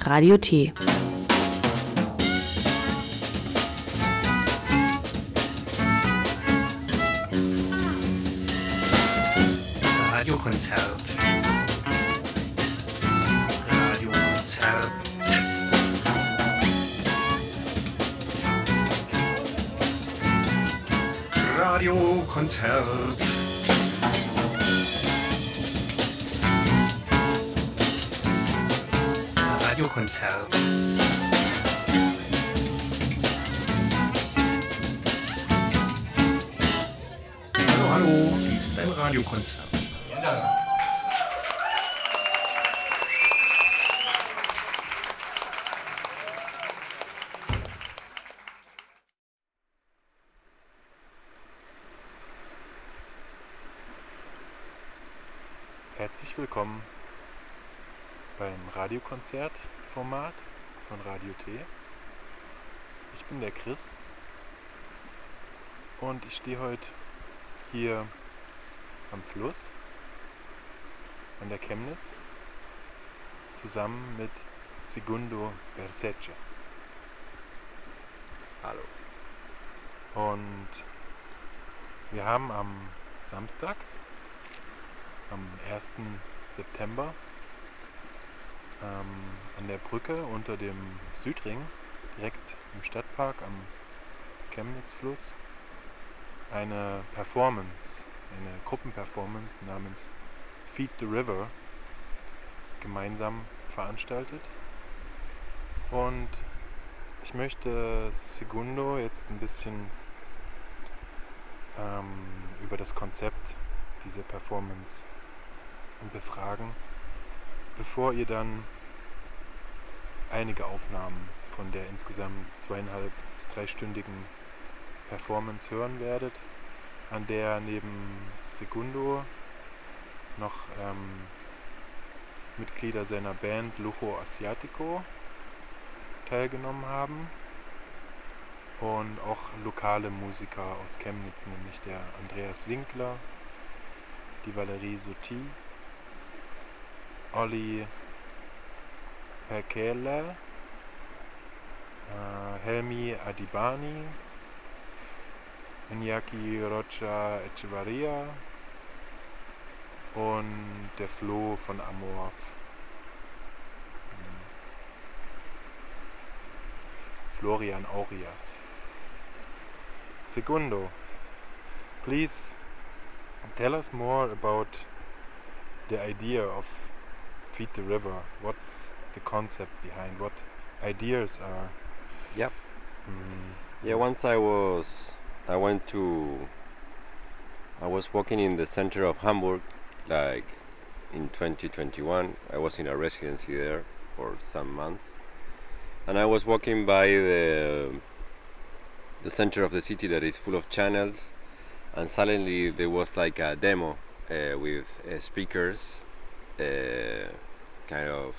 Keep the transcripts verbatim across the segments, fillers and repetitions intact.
Radio T. Radiokonzert. Radiokonzert. Radiokonzert. Radiokonzert. Hallo, hallo, dies ist ein Radiokonzert. Ja. Herzlich willkommen beim Radiokonzert-Format von Radio T. Ich bin der Chris und ich stehe heute hier am Fluss an der Chemnitz zusammen mit Segundo Bercecce. Hallo. Und wir haben am Samstag, am ersten September, ähm, an der Brücke unter dem Südring, direkt im Stadtpark am Chemnitzfluss, eine Performance, eine Gruppenperformance namens Feed the River gemeinsam veranstaltet. Und ich möchte Segundo jetzt ein bisschen ähm, über das Konzept dieser Performance befragen, bevor ihr dann einige Aufnahmen von der insgesamt zweieinhalb bis dreistündigen Performance hören werdet, an der neben Segundo noch ähm, Mitglieder seiner Band Lujo Asiatico teilgenommen haben und auch lokale Musiker aus Chemnitz, nämlich der Andreas Winkler, die Valerie Sotti, Olli Perkele, äh, Helmi Adibani, Iñaki Rocha Echevarria und der Flo von Amorph. Florian Aurias. Segundo, please tell us more about the idea of Feed the River. What's the concept behind? What ideas are? Yep. Mm, Yeah, once I was, I went to, I was walking in the center of Hamburg, like in twenty twenty-one. I was in a residency there for some months. And I was walking by the, the center of the city that is full of channels. And suddenly there was like a demo uh, with uh, speakers, uh, kind of,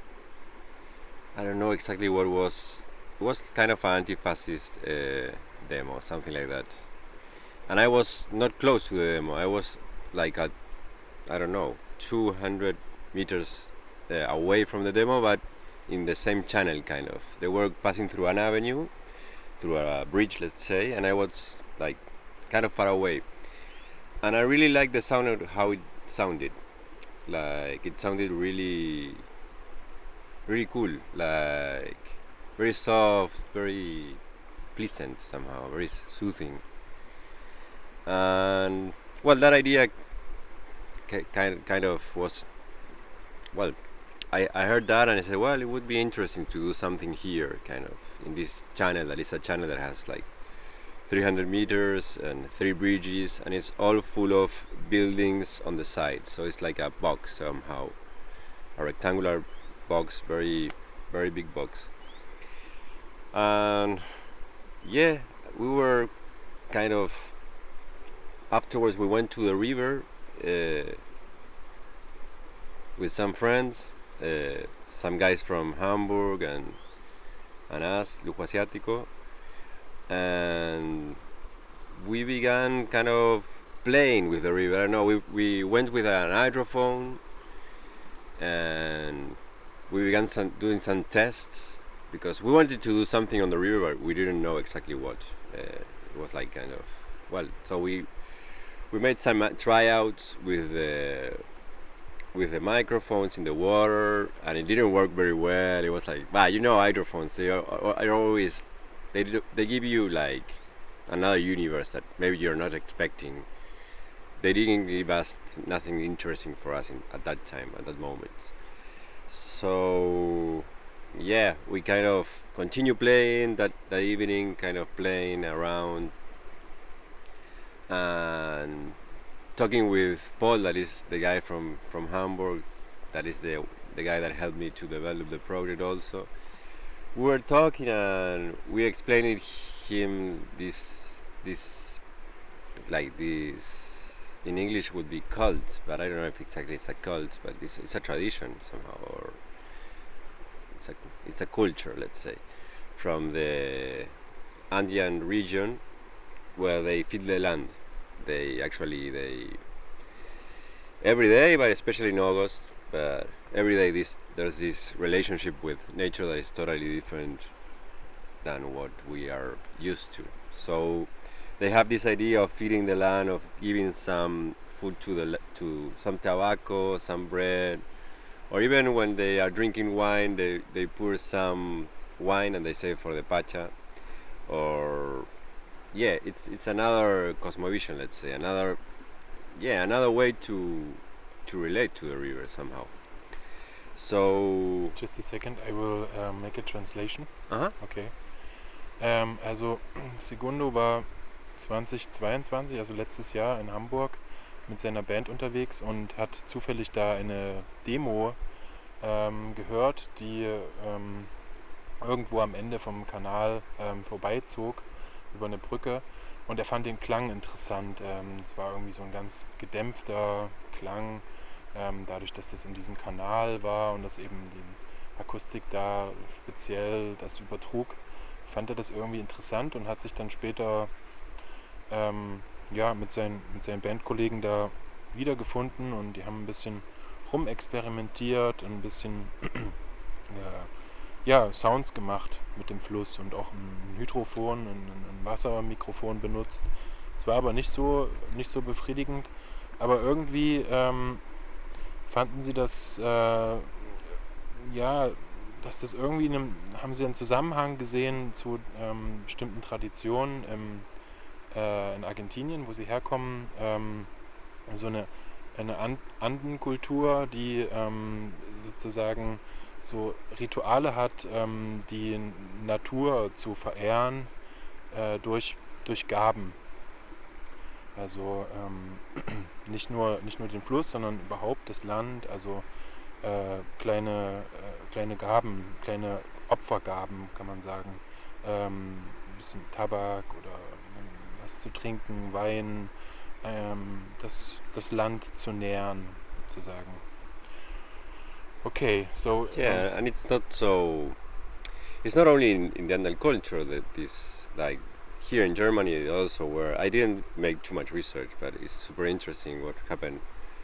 I don't know exactly what it was. It was kind of an anti-fascist uh, demo, something like that. And I was not close to the demo. I was like at, I don't know, two hundred meters uh, away from the demo, but in the same channel, kind of. They were passing through an avenue, through a bridge, let's say, and I was like kind of far away. And I really liked the sound of how it sounded. Like, it sounded really, really cool. Like, very soft, very pleasant somehow, very soothing. And, well, that idea kind kind of was, well, I, I heard that and I said, well, it would be interesting to do something here, kind of, in this channel. That is a channel that has like three hundred meters and three bridges, and it's all full of buildings on the side. So it's like a box somehow, a rectangular box, very, very big box. And yeah, we were kind of, afterwards we went to the river uh, with some friends, uh, some guys from Hamburg and, and us, Lujo Asiatico. And we began kind of playing with the river. I don't know, we, we went with an hydrophone and we began some, doing some tests because we wanted to do something on the river, but we didn't know exactly what. Uh, it was like kind of well, so we we made some uh, tryouts with the with the microphones in the water, and it didn't work very well. It was like, bah, you know, hydrophones. They are, are always they do, they give you like another universe that maybe you're not expecting. They didn't give us nothing interesting for us in, at that time, at that moment. So yeah, we kind of continue playing that, that evening, kind of playing around and talking with Paul, that is the guy from, from Hamburg, that is the the guy that helped me to develop the project also. We were talking and we explained him this this like this in English would be cult, but I don't know if exactly it's a cult, but it's, it's a tradition somehow, or it's a it's a culture, let's say, from the Andean region where they feed the land. They actually they every day, but especially in August, but every day this there's this relationship with nature that is totally different than what we are used to. So they have this idea of feeding the land, of giving some food to the to some tobacco, some bread, or even when they are drinking wine, they they pour some wine and they say for the pacha, or yeah, it's it's another cosmovision, let's say, another yeah another way to to relate to the river somehow. So Just a second, I will uh, make a translation. aha. Okay. Ähm, also Segundo war zweitausendzweiundzwanzig, also letztes Jahr in Hamburg mit seiner Band unterwegs und hat zufällig da eine Demo ähm, gehört, die ähm, irgendwo am Ende vom Kanal ähm, vorbeizog, über eine Brücke. Und er fand den Klang interessant. Ähm, es war irgendwie so ein ganz gedämpfter Klang, ähm, dadurch, dass das in diesem Kanal war und dass eben die Akustik da speziell das übertrug, fand er das irgendwie interessant und hat sich dann später ähm, ja, mit, seinen, mit seinen Bandkollegen da wiedergefunden und die haben ein bisschen rumexperimentiert, ein bisschen ja, ja, Sounds gemacht mit dem Fluss und auch ein Hydrofon, ein, ein Wassermikrofon benutzt. Es war aber nicht so, nicht so befriedigend, aber irgendwie ähm, fanden sie das, äh, ja, dass das irgendwie, in einem, haben sie einen Zusammenhang gesehen zu ähm, bestimmten Traditionen im, äh, in Argentinien, wo sie herkommen, ähm, so eine, eine An- Andenkultur, die ähm, sozusagen so Rituale hat, ähm, die Natur zu verehren äh, durch, durch Gaben. Also ähm, nicht nur, nicht nur den Fluss, sondern überhaupt das Land, also äh, kleine, äh, kleine Gaben, kleine Opfergaben, kann man sagen. Ähm, ein bisschen Tabak oder ähm, was zu trinken, Wein, ähm, das, das Land zu nähren, sozusagen. Okay, so Yeah, and it's not so. It's not only in, in the Andean culture that this, like here in Germany also, where I didn't make too much research, but it's super interesting what happened.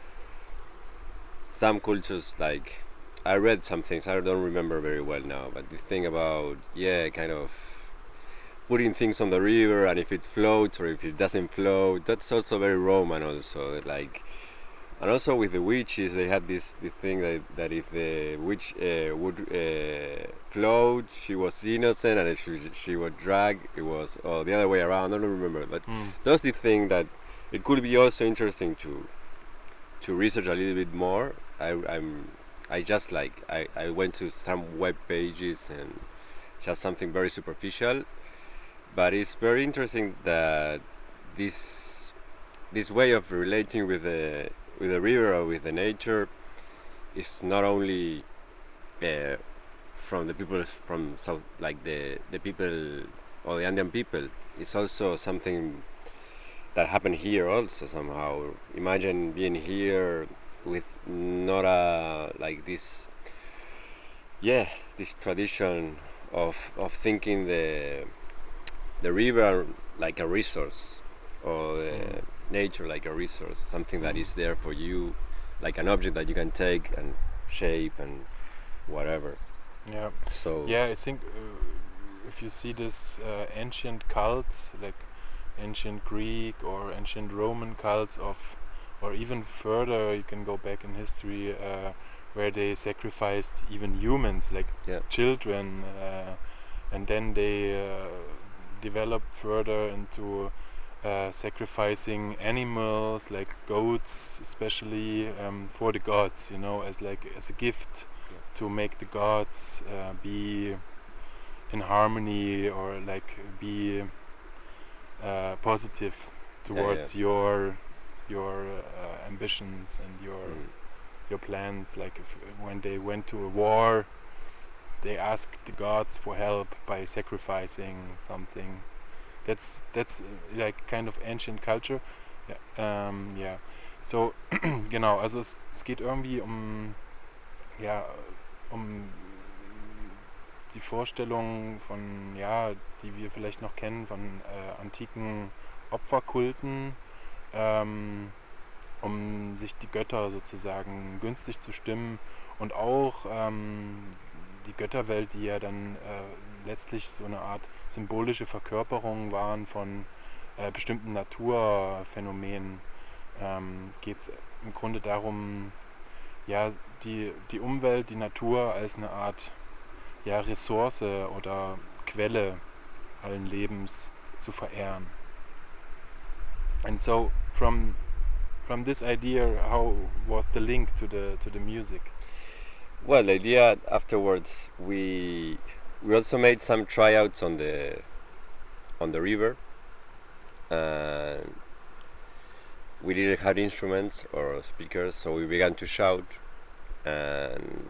Some cultures, like I read some things, I don't remember very well now, but the thing about yeah, kind of putting things on the river, and if it floats or if it doesn't float, that's also very Roman also, like. And also with the witches, they had this, this thing that, that if the witch uh, would uh, float, she was innocent, and if she, she would drag, it was oh, the other way around. I don't remember, but mm, that's the thing that it could be also interesting to to research a little bit more. I, I'm I just like I, I went to some web pages and just something very superficial, but it's very interesting that this this way of relating with the with the river or with the nature is not only uh, from the people from south, like the the people or the Andean people. It's also something that happened here also somehow. Imagine being here with not a like this, yeah, this tradition of of thinking the the river like a resource, or the mm, nature like a resource, something that mm. is there for you, like an object that you can take and shape and whatever. Yeah. So Yeah, I think uh, if you see this uh, ancient cults, like ancient Greek or ancient Roman cults of, or even further, you can go back in history uh, where they sacrificed even humans, like Yeah. children, uh, and then they uh, developed further into uh, sacrificing animals, like goats, especially um, for the gods, you know, as like as a gift Yeah. to make the gods uh, be in harmony or like be uh, positive towards yeah. your your uh, ambitions and your Mm. your plans. Like if, when they went to a war, they asked the gods for help by sacrificing something. That's that's uh, like kind of ancient culture. Ja, ähm, ja. So genau. Also es, es geht irgendwie um ja um die Vorstellung von, ja, die wir vielleicht noch kennen von äh, antiken Opferkulten, ähm, um sich die Götter sozusagen günstig zu stimmen und auch ähm, die Götterwelt, die ja dann äh, letztlich so eine Art symbolische Verkörperung waren von äh, bestimmten Naturphänomenen, ähm, geht es im Grunde darum, ja, die, die Umwelt, die Natur als eine Art ja, Ressource oder Quelle allen Lebens zu verehren. And so from from this idea, how was the link to the to the music? Well, the idea afterwards, we we also made some tryouts on the on the river, and we didn't have instruments or speakers, so we began to shout, and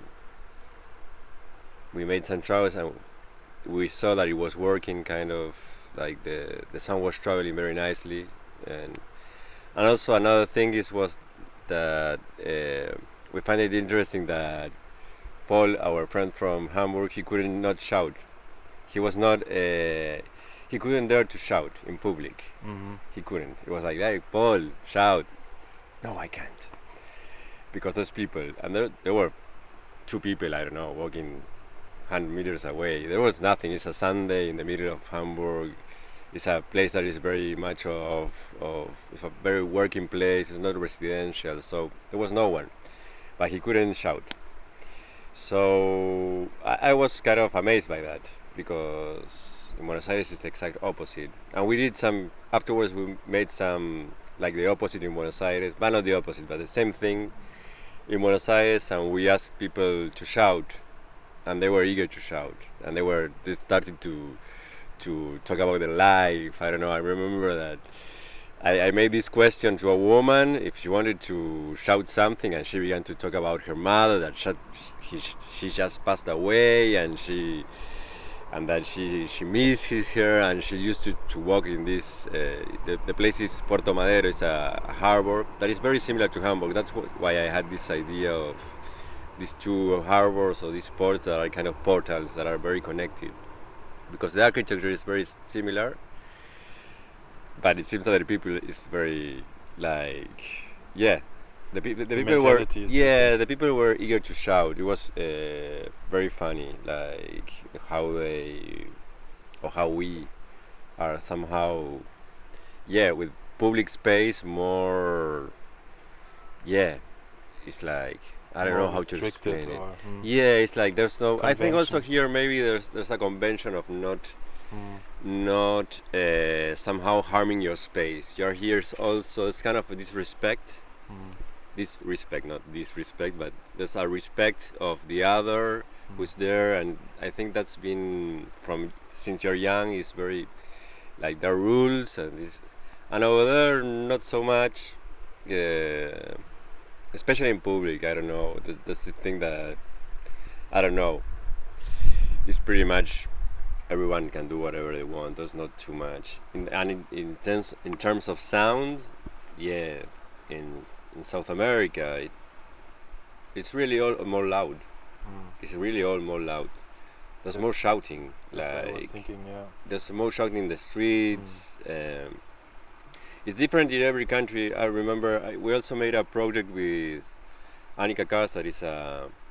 we made some tryouts, and we saw that it was working, kind of like the the sound was traveling very nicely, and and also another thing is was that uh, we find it interesting that Paul, our friend from Hamburg, he couldn't not shout. He was not. Uh, he couldn't dare to shout in public. Mm-hmm. He couldn't. It was like, "Hey, Paul, shout!" No, I can't, because there's people, and there there were two people. I don't know, walking one hundred meters away. There was nothing. It's a Sunday in the middle of Hamburg. It's a place that is very much of of it's a very working place. It's not residential, so there was no one. But he couldn't shout. So I, I was kind of amazed by that, because in Buenos Aires it's the exact opposite. And we did some afterwards. We made some like the opposite in Buenos Aires, but not the opposite, but the same thing in Buenos Aires. And we asked people to shout, and they were eager to shout, and they were they started to to talk about their life. I don't know. I remember that I, I made this question to a woman if she wanted to shout something, and she began to talk about her mother, that she, he, she just passed away, and she and that she she misses her, and she used to, to walk in this uh, the, the place is Puerto Madero. It's a, a harbor that is very similar to Hamburg. That's wh- why I had this idea of these two harbors or these ports that are kind of portals that are very connected, because the architecture is very s- similar, but it seems that the people is very like yeah the, pe- the, The people were mentality is yeah different. the people were eager to shout. It was uh, very funny, like how they or how we are somehow yeah with public space more yeah it's like I don't More know how to restricted explain it. or, mm, Yeah, it's like there's no. I think also Conventions. here maybe there's there's a convention of not mm, not uh, somehow harming your space. You're here s- also. It's kind of a disrespect. mm, Disrespect, not disrespect, but there's a respect of the other mm. who's there, and I think that's been from since you're young. Is very like there are rules and this, and over there not so much. Uh, especially in public, I don't know. That, that's the thing that I don't know. It's pretty much everyone can do whatever they want. There's not too much. In, and in, in terms in terms of sound, yeah, in in South America, it, it's really all more loud. Mm. It's really all more loud. There's more That's- shouting. That's what I was Like thinking. Yeah. there's more shouting in the streets. Um, it's different in every country. I remember I, we also made a project with Annika Kars, that is a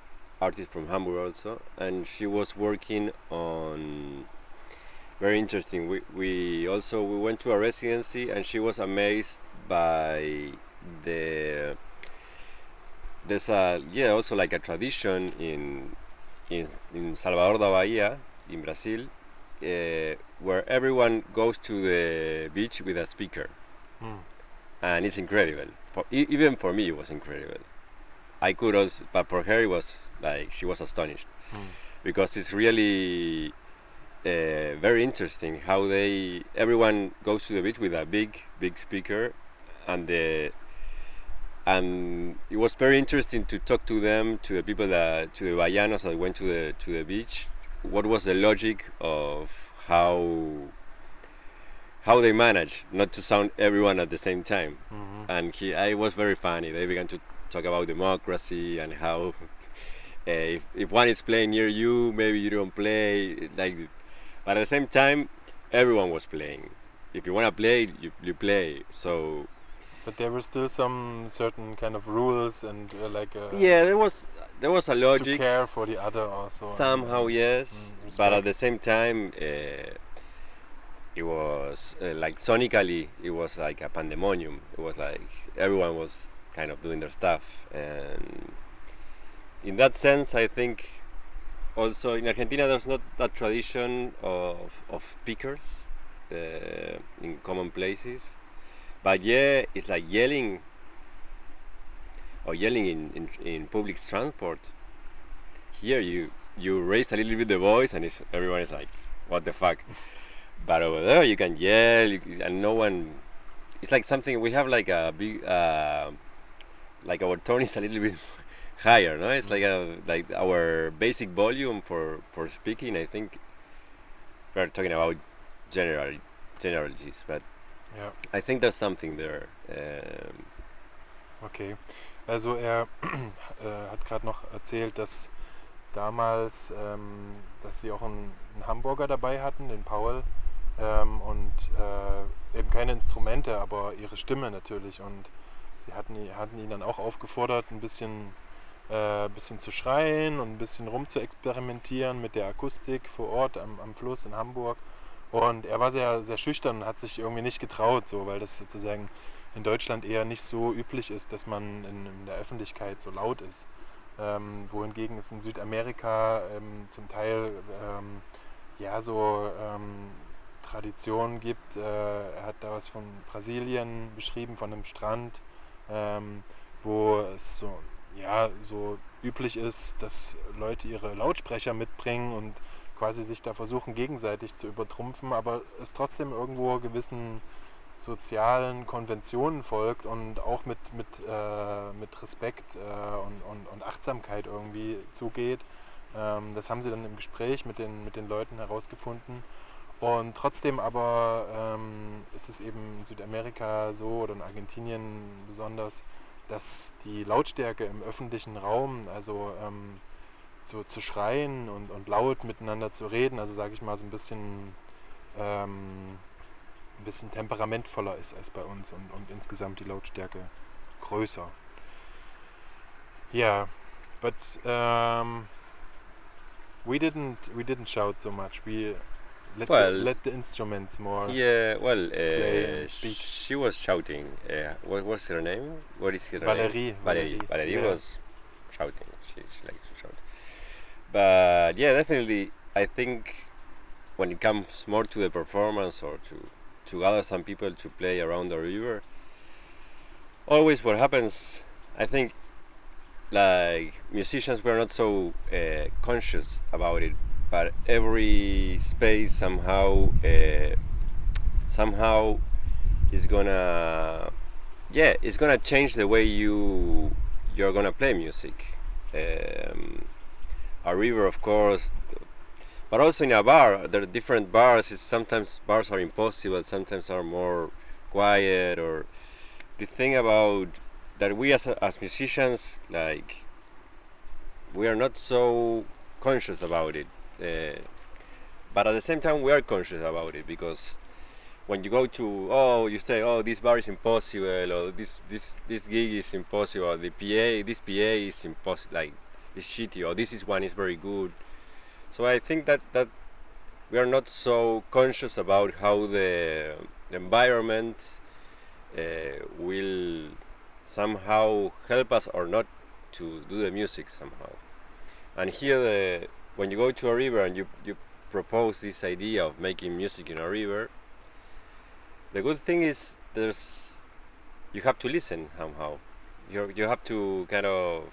artist from Hamburg also, and she was working on very interesting. We we also we went to a residency, and she was amazed by the there's a yeah also like a tradition in in, in Salvador da Bahia in Brazil, uh, where everyone goes to the beach with a speaker, Mm. and it's incredible. For, e- even for me, it was incredible. I could also, but for her, it was like she was astonished Mm. because it's really uh, very interesting how they everyone goes to the beach with a big big speaker, and the and it was very interesting to talk to them, to the people that to the Bahianos that went to the to the beach. What was the logic of how how they manage not to sound everyone at the same time? Mhm. And he, I was very funny. They began to talk about democracy and how uh, if, if one is playing near you, maybe you don't play. Like, but at the same time, everyone was playing. If you wanna play, you you play. So But there were still some certain kind of rules and uh, like uh, yeah, there was there was a to logic. care for the other also. and, Somehow uh, yes, mm, but at respect. the same time, uh, it was uh, like sonically, it was like a pandemonium. It was like everyone was kind of doing their stuff, and in that sense, I think also in Argentina there's not that tradition of of speakers uh, in common places, but yeah, it's like yelling or yelling in, in, in public transport. Here you you raise a little bit the voice and it's, everyone is like, what the fuck? But over there you can yell you, and no one. It's like something we have like a big, uh, like our tone is a little bit higher, no? It's like a like our basic volume for for speaking. I think we're talking about general generalities, but Ja, I think there's something there. Um, okay. Also er äh, hat gerade noch erzählt, dass damals, ähm, dass sie auch einen, einen Hamburger dabei hatten, den Paul, ähm, und äh, eben keine Instrumente, aber ihre Stimme natürlich. Und sie hatten, i- hatten ihn dann auch aufgefordert, ein bisschen, äh, bisschen zu schreien und ein bisschen rum zu experimentieren mit der Akustik vor Ort am, am Fluss in Hamburg. Und er war sehr, sehr schüchtern und hat sich irgendwie nicht getraut, so, weil das sozusagen in Deutschland eher nicht so üblich ist, dass man in, in der Öffentlichkeit so laut ist. Ähm, wohingegen es in Südamerika ähm, zum Teil ähm, ja so ähm, Traditionen gibt. Äh, er hat da was von Brasilien beschrieben, von einem Strand, ähm, wo es so, ja, so üblich ist, dass Leute ihre Lautsprecher mitbringen und quasi sich da versuchen gegenseitig zu übertrumpfen, aber es trotzdem irgendwo gewissen sozialen Konventionen folgt und auch mit, mit, äh, mit Respekt äh, und, und, und Achtsamkeit irgendwie zugeht. Ähm, das haben sie dann im Gespräch mit den, mit den Leuten herausgefunden. Und trotzdem aber ähm, ist es eben in Südamerika so oder in Argentinien besonders, dass die Lautstärke im öffentlichen Raum, also ähm, so zu schreien und, und laut miteinander zu reden, also sage ich mal so ein bisschen ähm, ein bisschen temperamentvoller ist als bei uns und, und insgesamt die Lautstärke größer. Yeah, but um, we didn't we didn't shout so much. We let Well, the, let the instruments more. yeah, well, play uh, and speak. she was shouting. Uh, what was her name? What is her Valerie, name? Valerie. Valerie, Valerie yeah. was shouting. She, she likes to shout. But yeah, definitely, I think when it comes more to the performance or to to gather some people to play around the river, always what happens, I think, like musicians, we're not so uh, conscious about it, but every space somehow uh, somehow is gonna yeah it's gonna change the way you you're gonna play music. Um, a river, of course, but also in a bar there are different bars. It's sometimes bars are impossible, sometimes are more quiet. Or the thing about that we as, as musicians, like, we are not so conscious about it, uh, but at the same time we are conscious about it, because when you go to, oh, you say, oh, this bar is impossible, or this this this gig is impossible, the P A, this P A is impossible, like is shitty, or this is one is very good. So I think that that we are not so conscious about how the environment uh, will somehow help us or not to do the music somehow. And here, the, when you go to a river and you you propose this idea of making music in a river, the good thing is there's you have to listen somehow. You you have to kind of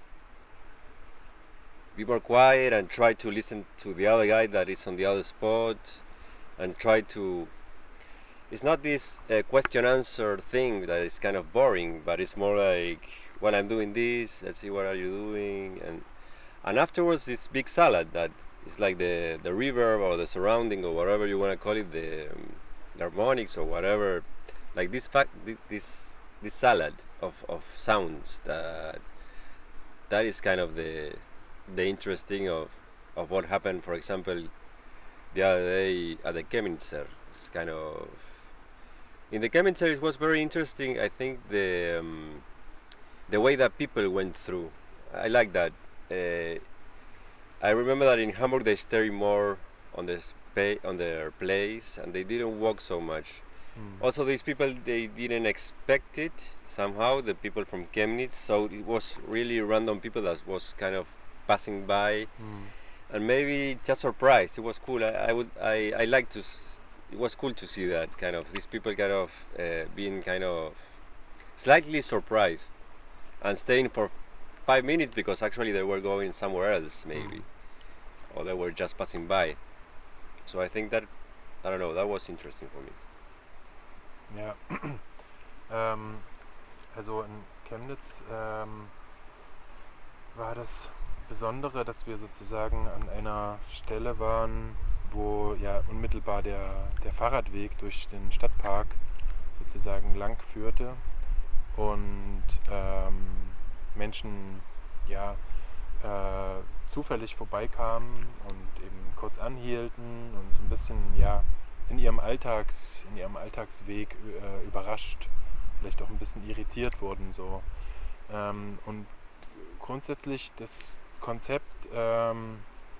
be more quiet and try to listen to the other guy that is on the other spot, and try to. It's not this uh, question answer thing that is kind of boring, but it's more like, well, I'm doing this. Let's see, what are you doing? And and afterwards, this big salad that is like the the river or the surrounding or whatever you want to call it, the, um, the harmonics or whatever, like this fact, this this salad of, of sounds that that is kind of the the interesting of of what happened, for example, the other day at the Chemnitzer. It's kind of in the Chemnitzer, it was very interesting. I think the um, the way that people went through. I like that. Uh, I remember that in Hamburg they stay more on the spa- on their place, and they didn't walk so much. Mm. Also, these people, they didn't expect it somehow. The people from Chemnitz, so it was really random people that was kind of passing by, Mm. and maybe just surprised. It was cool. I, I would I I like to. S- it was cool to see that kind of these people kind of uh, being kind of slightly surprised and staying for five minutes because actually they were going somewhere else maybe, or they were just passing by. So I think that I don't know. That was interesting for me. Ja, ähm, also in Chemnitz ähm, war das Besondere, dass wir sozusagen an einer Stelle waren, wo ja unmittelbar der, der Fahrradweg durch den Stadtpark sozusagen lang führte und ähm, Menschen ja äh, zufällig vorbeikamen und eben kurz anhielten und so ein bisschen ja in ihrem Alltags, in ihrem Alltagsweg äh, überrascht, vielleicht auch ein bisschen irritiert wurden so. Ähm, und grundsätzlich das Konzept, ähm,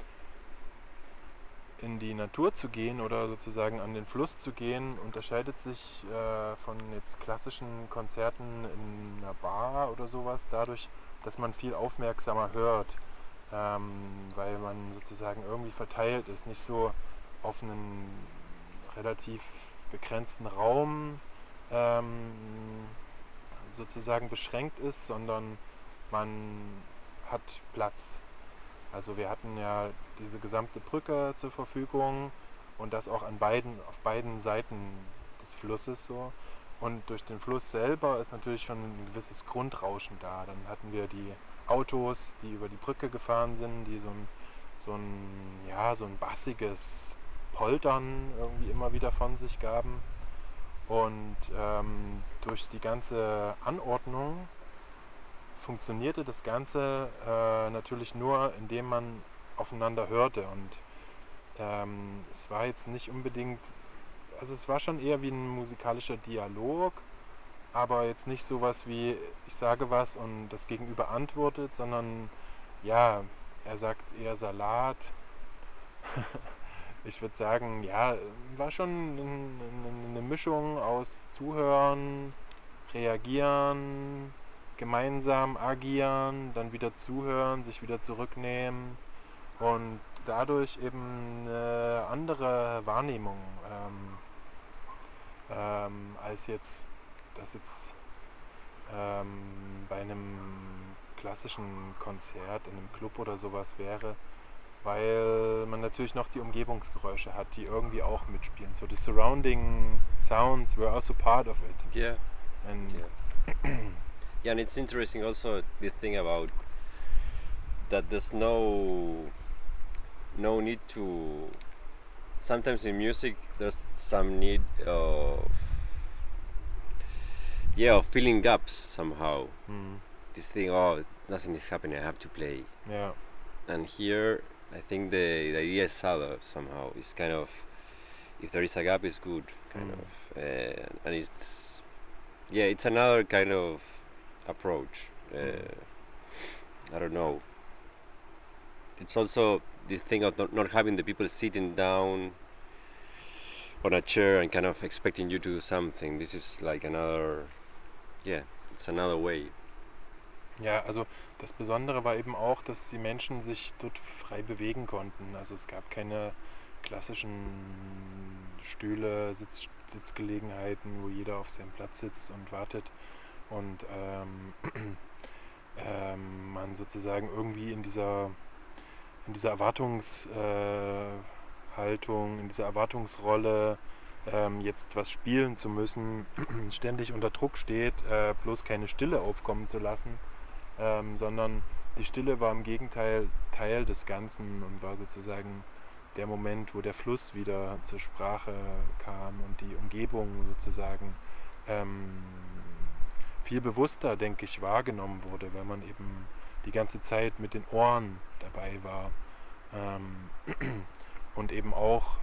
in die Natur zu gehen oder sozusagen an den Fluss zu gehen, unterscheidet sich äh, von jetzt klassischen Konzerten in einer Bar oder sowas dadurch, dass man viel aufmerksamer hört, ähm, weil man sozusagen irgendwie verteilt ist, nicht so auf einen relativ begrenzten Raum ähm, sozusagen beschränkt ist, sondern man hat Platz. Also wir hatten ja diese gesamte Brücke zur Verfügung und das auch an beiden, auf beiden Seiten des Flusses so. Und durch den Fluss selber ist natürlich schon ein gewisses Grundrauschen da. Dann hatten wir die Autos, die über die Brücke gefahren sind, die so ein, so ein, ja, so ein bassiges Poltern irgendwie immer wieder von sich gaben. Und ähm, durch die ganze Anordnung funktionierte das Ganze äh, natürlich nur, indem man aufeinander hörte. Und ähm, es war jetzt nicht unbedingt, also es war schon eher wie ein musikalischer Dialog, aber jetzt nicht sowas wie, ich sage was und das Gegenüber antwortet, sondern ja, er sagt eher Salat. Ich würde sagen, ja, war schon eine Mischung aus Zuhören, Reagieren, gemeinsam agieren, dann wieder zuhören, sich wieder zurücknehmen und dadurch eben eine andere Wahrnehmung ähm, ähm, als jetzt das jetzt ähm, bei einem klassischen Konzert in einem Club oder sowas wäre, weil man natürlich noch die Umgebungsgeräusche hat, die irgendwie auch mitspielen. So the surrounding sounds were also part of it. Yeah. And Yeah. Yeah, and it's interesting also the thing about that there's no no need to. Sometimes in music there's some need of yeah of filling gaps somehow. mm, This thing, oh, nothing is happening, I have to play. yeah. And here I think the, the idea is subtle somehow. It's kind of if there is a gap, it's good, kind Mm. of, uh, and it's yeah, it's another kind of approach. Uh, Mm. I don't know. it's also the thing of not, not having the people sitting down on a chair and kind of expecting you to do something. This is like another, yeah, it's another way. Ja, also das Besondere war eben auch, dass die Menschen sich dort frei bewegen konnten. Also es gab keine klassischen Stühle, Sitz, Sitzgelegenheiten, wo jeder auf seinem Platz sitzt und wartet und ähm, ähm, man sozusagen irgendwie in dieser, in dieser Erwartungshaltung, äh, in dieser Erwartungsrolle ähm, jetzt was spielen zu müssen, ständig unter Druck steht, äh, bloß keine Stille aufkommen zu lassen. Ähm, sondern die Stille war im Gegenteil Teil des Ganzen und war sozusagen der Moment, wo der Fluss wieder zur Sprache kam und die Umgebung sozusagen ähm, viel bewusster, denke ich, wahrgenommen wurde, weil man eben die ganze Zeit mit den Ohren dabei war ähm, und eben auch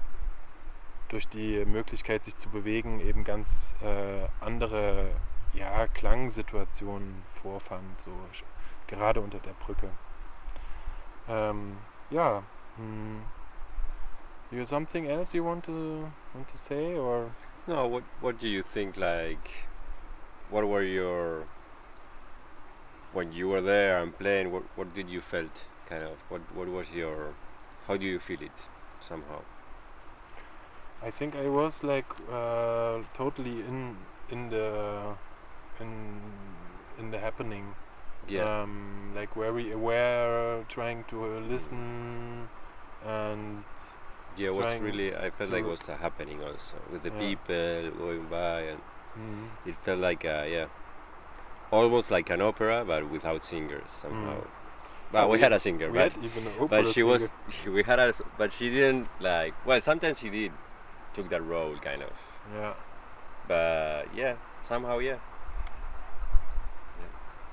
durch die Möglichkeit, sich zu bewegen, eben ganz äh, andere ja, Klangsituationen vorfand, so gerade unter der Brücke. Ähm, ja, hm. You have something else you want to want to say, or No, what what do you think? Like, what were your when you were there and playing? What what did you felt? Kind of. What what was your? How do you feel it? Somehow. I think I was like uh, totally in in the in in the happening. Yeah. Um, like very aware, trying to listen, and Yeah. What's trying really? I felt like to- was happening also with the Yeah. people going by, and Mhm. it felt like uh, yeah, almost like an opera, but without singers somehow. Mm. But Yeah, we we had a singer, we but had even an opera but she was singer. we had a but she didn't like well sometimes she did took that role kind of. Yeah. But yeah, somehow yeah. Yeah.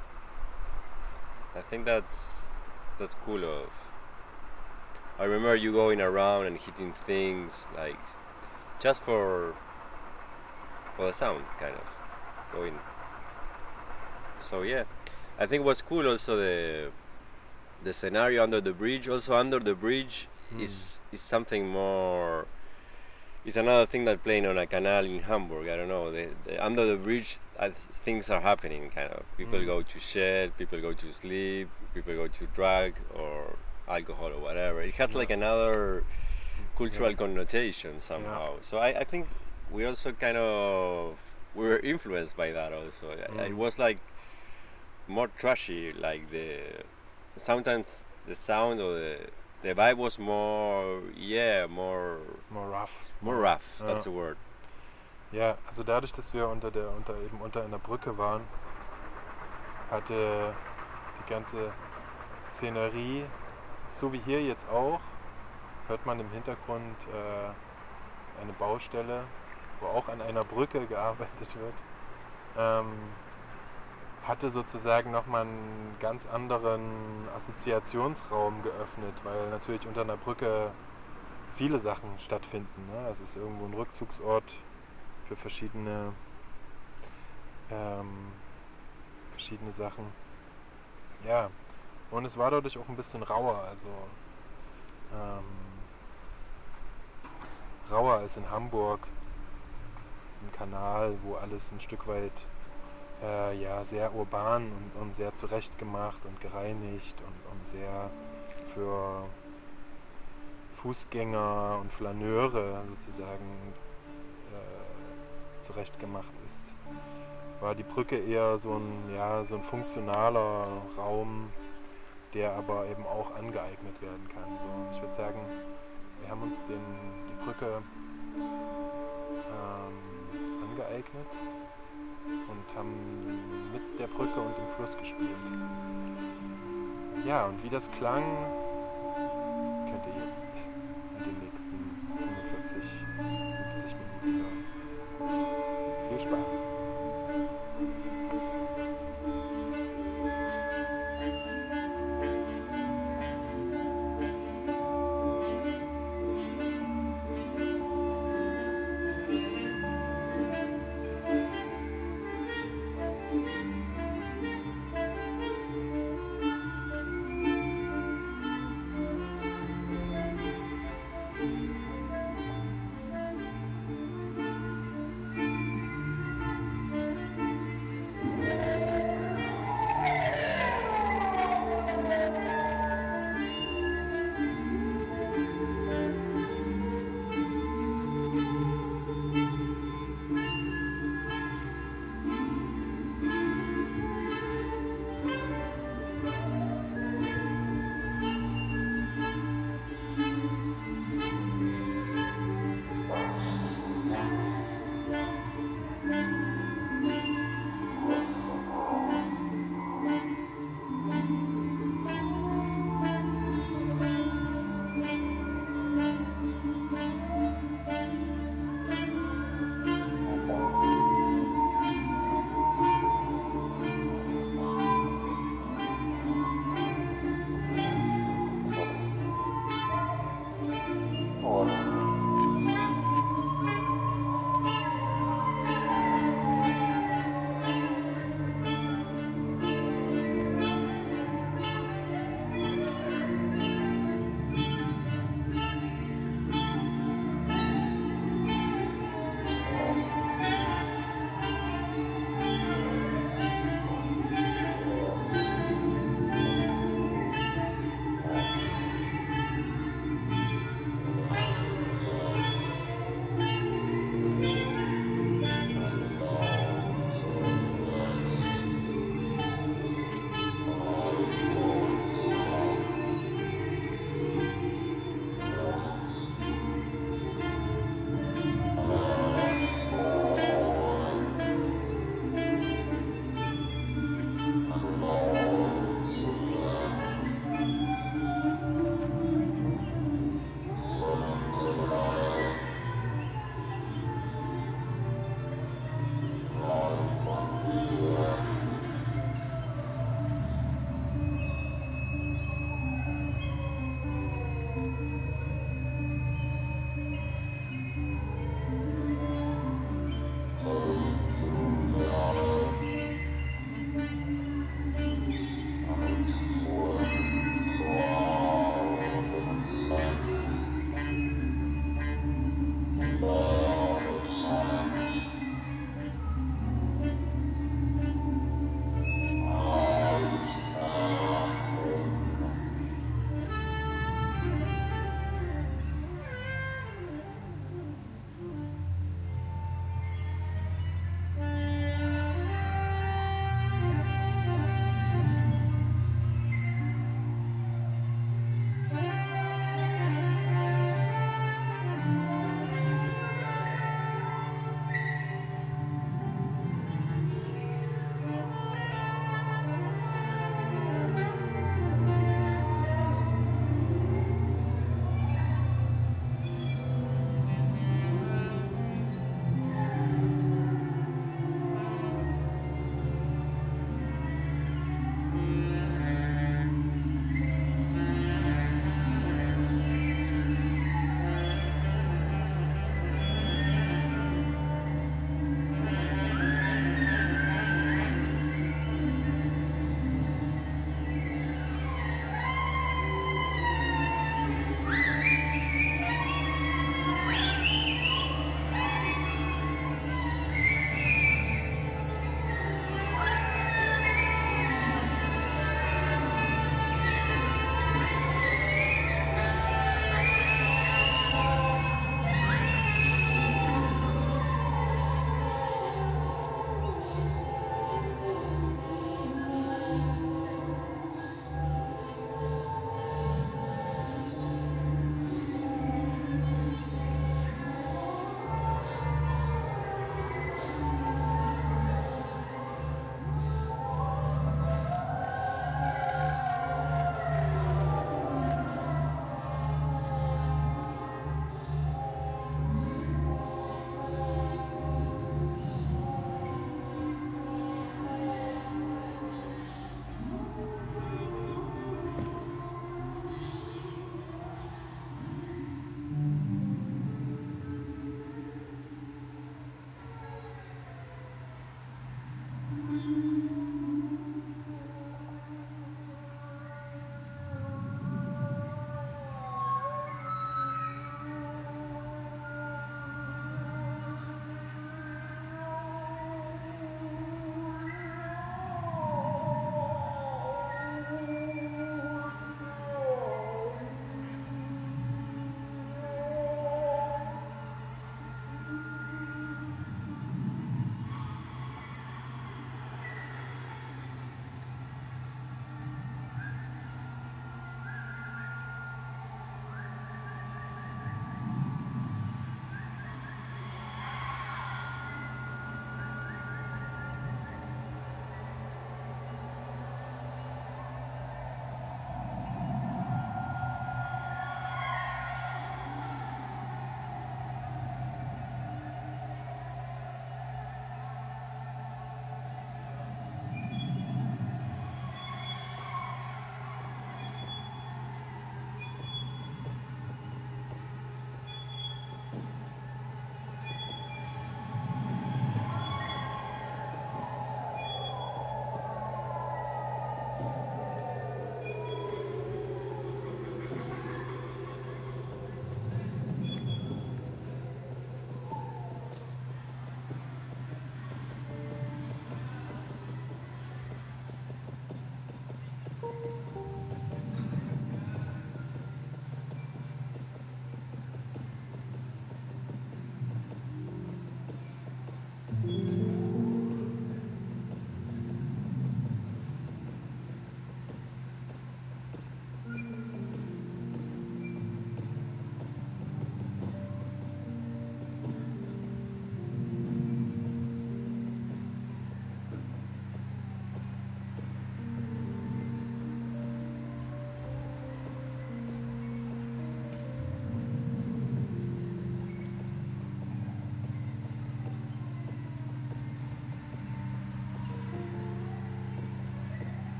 I think that's that's cool of I remember you going around and hitting things like just for for the sound kind of going. So yeah. I think what's cool also the the scenario under the bridge also under the bridge Mm. is is something more it's another thing that playing on a canal in Hamburg. I don't know. The, the, under the bridge, uh, things are happening. Kind of people Mm. go to shed, people go to sleep, people go to drug or alcohol or whatever. It has Yeah. like another cultural Yeah. connotation somehow. So I, I think we also kind of we were influenced by that also. I- It Mm. was like more trashy. Like the sometimes the sound or the the vibe was more yeah more More rough. more rough. Ja. That's the word. Ja, also dadurch, dass wir unter der unter eben unter einer Brücke waren, hatte die ganze Szenerie, so wie hier jetzt auch, hört man im Hintergrund äh, eine Baustelle, wo auch an einer Brücke gearbeitet wird. Ähm, hatte sozusagen nochmal einen ganz anderen Assoziationsraum geöffnet, weil natürlich unter einer Brücke viele Sachen stattfinden. Ne? Es ist irgendwo ein Rückzugsort für verschiedene, ähm, verschiedene Sachen. Ja, und es war dadurch auch ein bisschen rauer, also ähm, rauer als in Hamburg, im Kanal, wo alles ein Stück weit äh, ja, sehr urban und, und sehr zurechtgemacht und gereinigt und, und sehr für Fußgänger und Flaneure sozusagen äh, zurechtgemacht ist. War die Brücke eher so ein, ja, so ein funktionaler Raum, der aber eben auch angeeignet werden kann. So, ich würde sagen, wir haben uns den, die Brücke ähm, angeeignet und haben mit der Brücke und dem Fluss gespielt. Ja, und wie das klang, könnt ihr jetzt in den nächsten fünfundvierzig, fünfzig Minuten hören. Viel Spaß!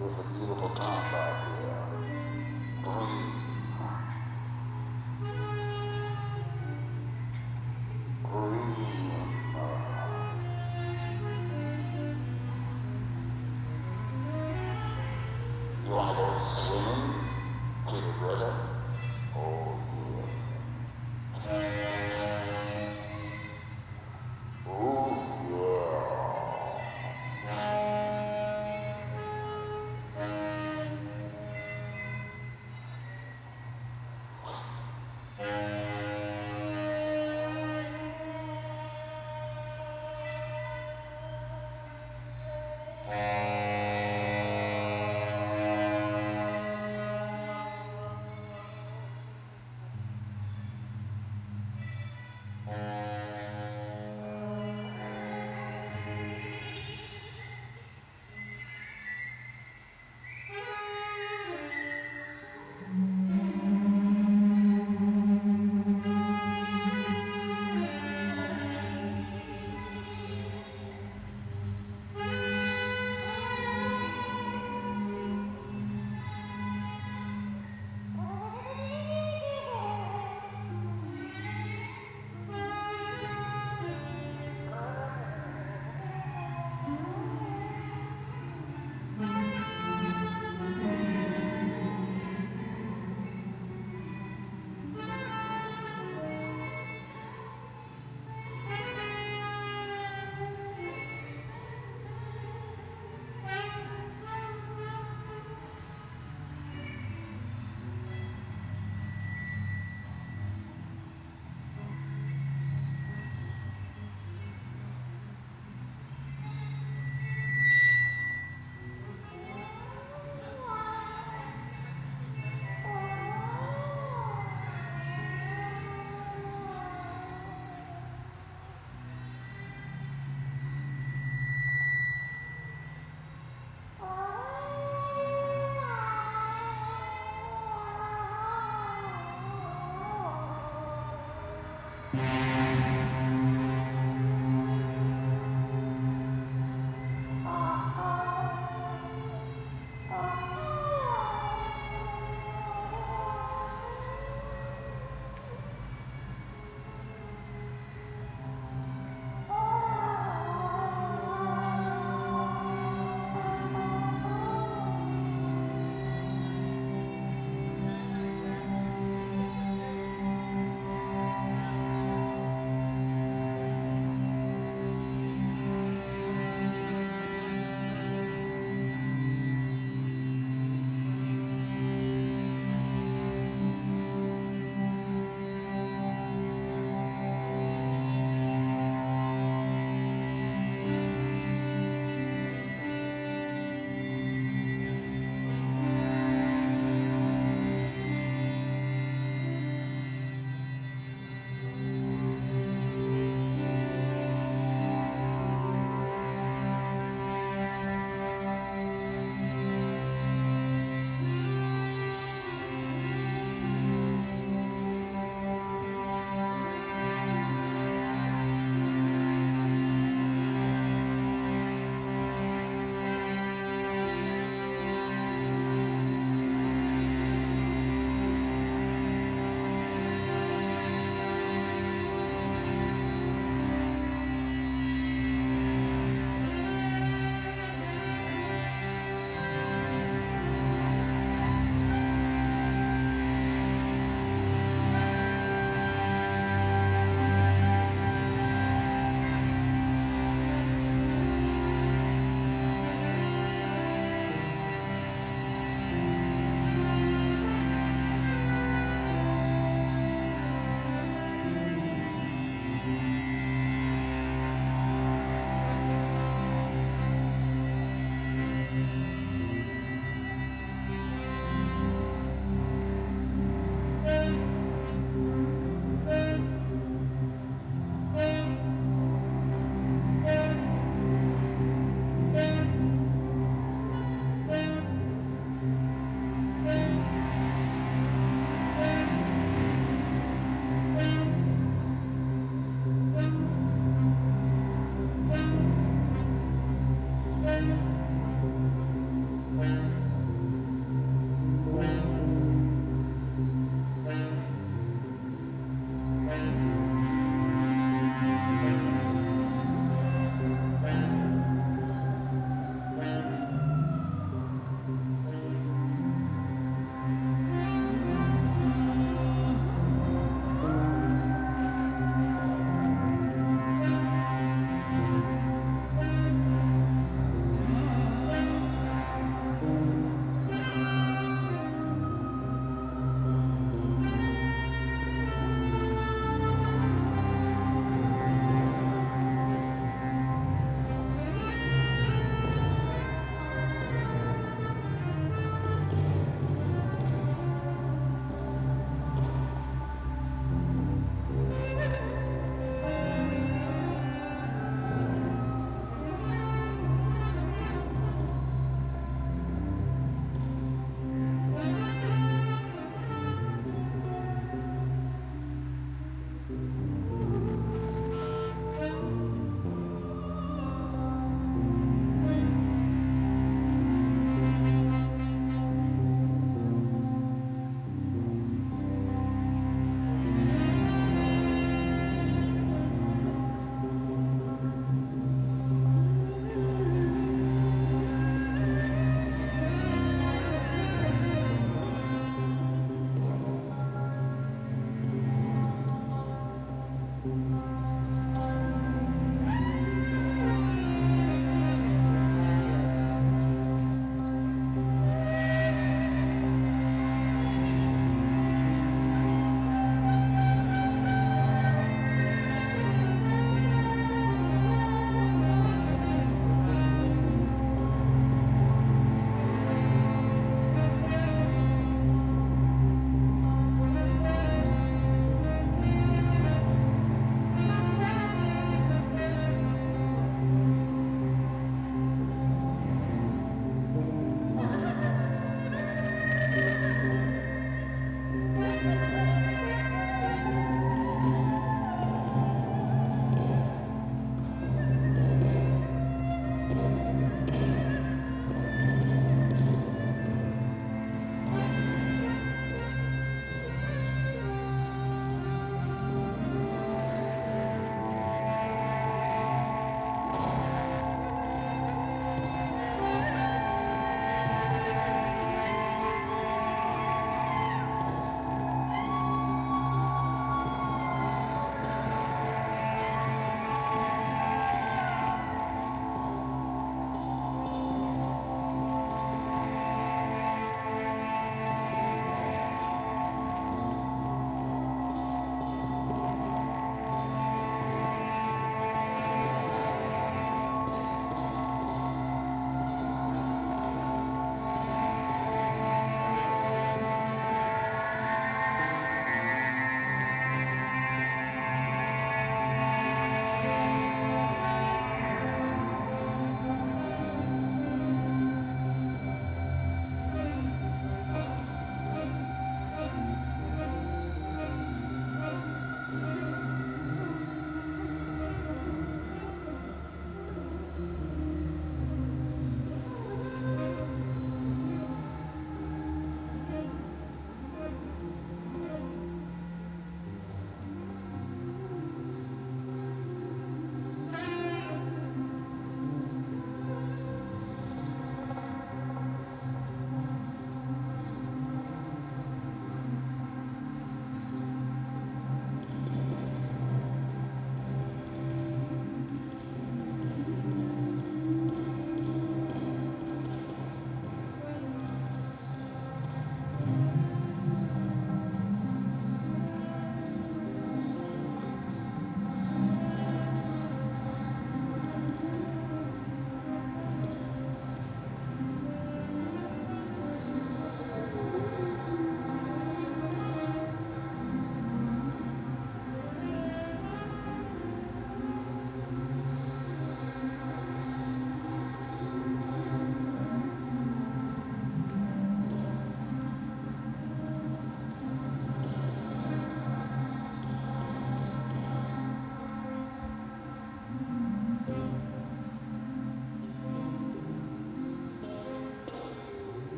There's a beautiful contrast here. Breathe. Breathe. You wanna go swimming to the river? Oh.